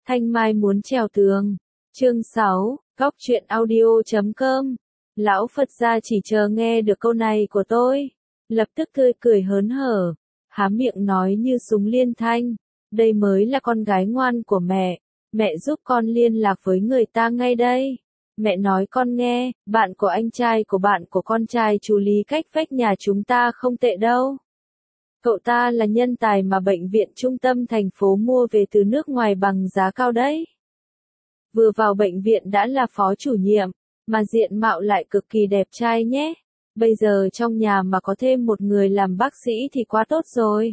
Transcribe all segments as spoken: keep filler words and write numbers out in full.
Thanh Mai muốn trèo tường. Chương sáu, góc truyện audio chấm com. Lão Phật gia chỉ chờ nghe được câu này của tôi, lập tức tươi cười hớn hở, há miệng nói như súng liên thanh, đây mới là con gái ngoan của mẹ, mẹ giúp con liên lạc với người ta ngay đây. Mẹ nói con nghe, bạn của anh trai của bạn của con trai chú Lý cách vách nhà chúng ta không tệ đâu. Cậu ta là nhân tài mà bệnh viện trung tâm thành phố mua về từ nước ngoài bằng giá cao đấy. Vừa vào bệnh viện đã là phó chủ nhiệm, mà diện mạo lại cực kỳ đẹp trai nhé. Bây giờ trong nhà mà có thêm một người làm bác sĩ thì quá tốt rồi.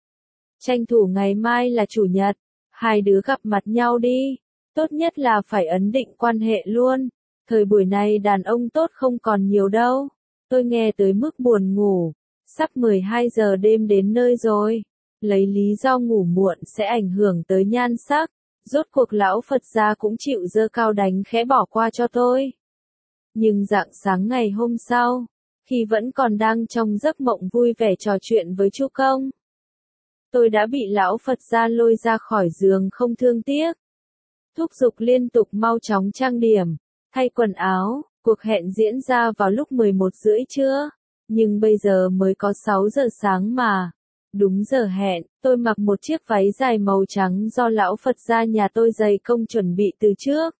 Tranh thủ ngày mai là chủ nhật, hai đứa gặp mặt nhau đi. Tốt nhất là phải ấn định quan hệ luôn. Thời buổi này đàn ông tốt không còn nhiều đâu. Tôi nghe tới mức buồn ngủ. Sắp mười hai giờ đêm đến nơi rồi. Lấy lý do ngủ muộn sẽ ảnh hưởng tới nhan sắc. Rốt cuộc lão Phật gia cũng chịu giơ cao đánh khẽ bỏ qua cho tôi. Nhưng rạng sáng ngày hôm sau, khi vẫn còn đang trong giấc mộng vui vẻ trò chuyện với Chu Công, tôi đã bị lão Phật gia lôi ra khỏi giường không thương tiếc. Thúc giục liên tục mau chóng trang điểm, thay quần áo. Cuộc hẹn diễn ra vào lúc mười một rưỡi trưa, nhưng bây giờ mới có sáu giờ sáng mà. Đúng giờ hẹn, tôi mặc một chiếc váy dài màu trắng do lão Phật gia nhà tôi dày công chuẩn bị từ trước.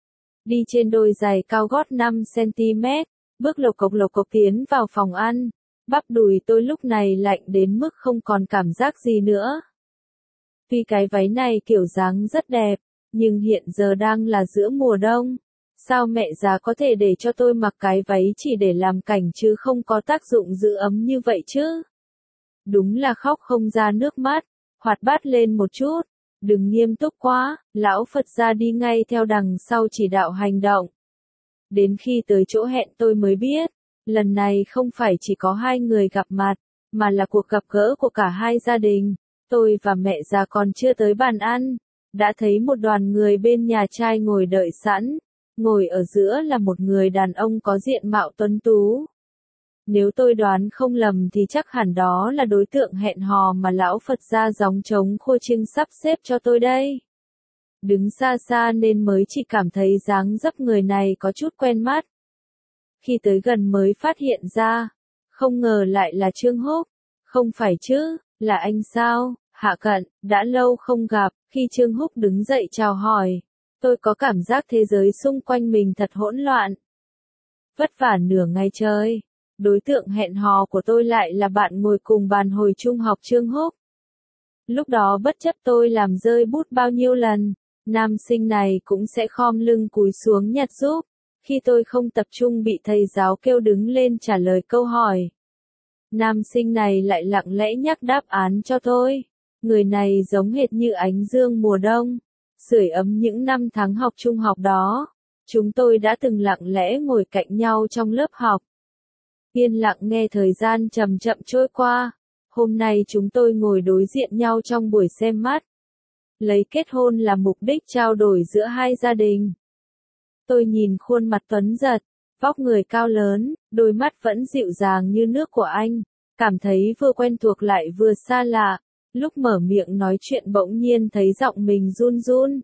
Đi trên đôi giày cao gót năm xăng ti mét, bước lộc cộc lộc cộc tiến vào phòng ăn. Bắp đùi tôi lúc này lạnh đến mức không còn cảm giác gì nữa. Tuy cái váy này kiểu dáng rất đẹp, nhưng hiện giờ đang là giữa mùa đông. Sao mẹ già có thể để cho tôi mặc cái váy chỉ để làm cảnh chứ không có tác dụng giữ ấm như vậy chứ? Đúng là khóc không ra nước mắt, hoạt bát lên một chút, đừng nghiêm túc quá, lão Phật gia đi ngay theo đằng sau chỉ đạo hành động. Đến khi tới chỗ hẹn tôi mới biết, lần này không phải chỉ có hai người gặp mặt, mà là cuộc gặp gỡ của cả hai gia đình. Tôi và mẹ già còn chưa tới bàn ăn, đã thấy một đoàn người bên nhà trai ngồi đợi sẵn, ngồi ở giữa là một người đàn ông có diện mạo tuấn tú. Nếu tôi đoán không lầm thì chắc hẳn đó là đối tượng hẹn hò mà lão Phật gia gióng trống khua chiêng sắp xếp cho tôi đây. Đứng xa xa nên mới chỉ cảm thấy dáng dấp người này có chút quen mắt. Khi tới gần mới phát hiện ra, không ngờ lại là Trương Húc. Không phải chứ, là anh sao, Hạ Cận, đã lâu không gặp. Khi Trương Húc đứng dậy chào hỏi, tôi có cảm giác thế giới xung quanh mình thật hỗn loạn. Vất vả nửa ngày trời. Đối tượng hẹn hò của tôi lại là bạn ngồi cùng bàn hồi trung học Trương Húc. Lúc đó bất chấp tôi làm rơi bút bao nhiêu lần, nam sinh này cũng sẽ khom lưng cúi xuống nhặt giúp. Khi tôi không tập trung bị thầy giáo kêu đứng lên trả lời câu hỏi, nam sinh này lại lặng lẽ nhắc đáp án cho tôi. Người này giống hệt như ánh dương mùa đông, sưởi ấm những năm tháng học trung học đó. Chúng tôi đã từng lặng lẽ ngồi cạnh nhau trong lớp học. Yên lặng nghe thời gian chậm chậm trôi qua. Hôm nay chúng tôi ngồi đối diện nhau trong buổi xem mắt. Lấy kết hôn là mục đích trao đổi giữa hai gia đình. Tôi nhìn khuôn mặt tuấn giật, vóc người cao lớn, đôi mắt vẫn dịu dàng như nước của anh. Cảm thấy vừa quen thuộc lại vừa xa lạ. Lúc mở miệng nói chuyện bỗng nhiên thấy giọng mình run run.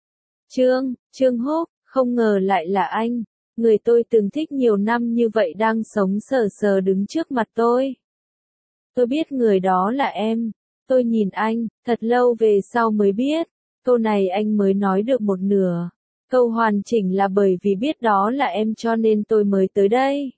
Trương, Trương Húc, không ngờ lại là anh. Người tôi từng thích nhiều năm như vậy đang sống sờ sờ đứng trước mặt tôi. Tôi biết người đó là em. Tôi nhìn anh, thật lâu về sau mới biết. Câu này anh mới nói được một nửa. Câu hoàn chỉnh là bởi vì biết đó là em cho nên tôi mới tới đây.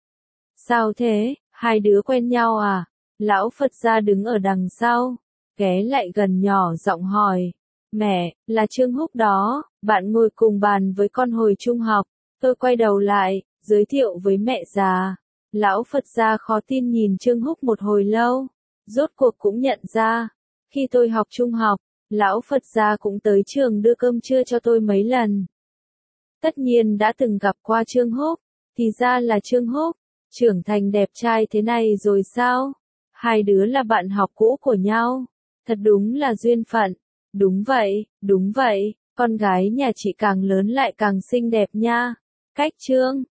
Sao thế, hai đứa quen nhau à? Lão Phật gia đứng ở đằng sau, ghé lại gần nhỏ giọng hỏi. Mẹ, là Trương Húc đó, bạn ngồi cùng bàn với con hồi trung học. Tôi quay đầu lại, giới thiệu với mẹ già. Lão Phật gia khó tin nhìn Trương Húc một hồi lâu. Rốt cuộc cũng nhận ra. Khi tôi học trung học, lão Phật gia cũng tới trường đưa cơm trưa cho tôi mấy lần. Tất nhiên đã từng gặp qua Trương Húc. Thì ra là Trương Húc. Trưởng thành đẹp trai thế này rồi sao? Hai đứa là bạn học cũ của nhau. Thật đúng là duyên phận. Đúng vậy, đúng vậy. Con gái nhà chị càng lớn lại càng xinh đẹp nha. Cách Trương,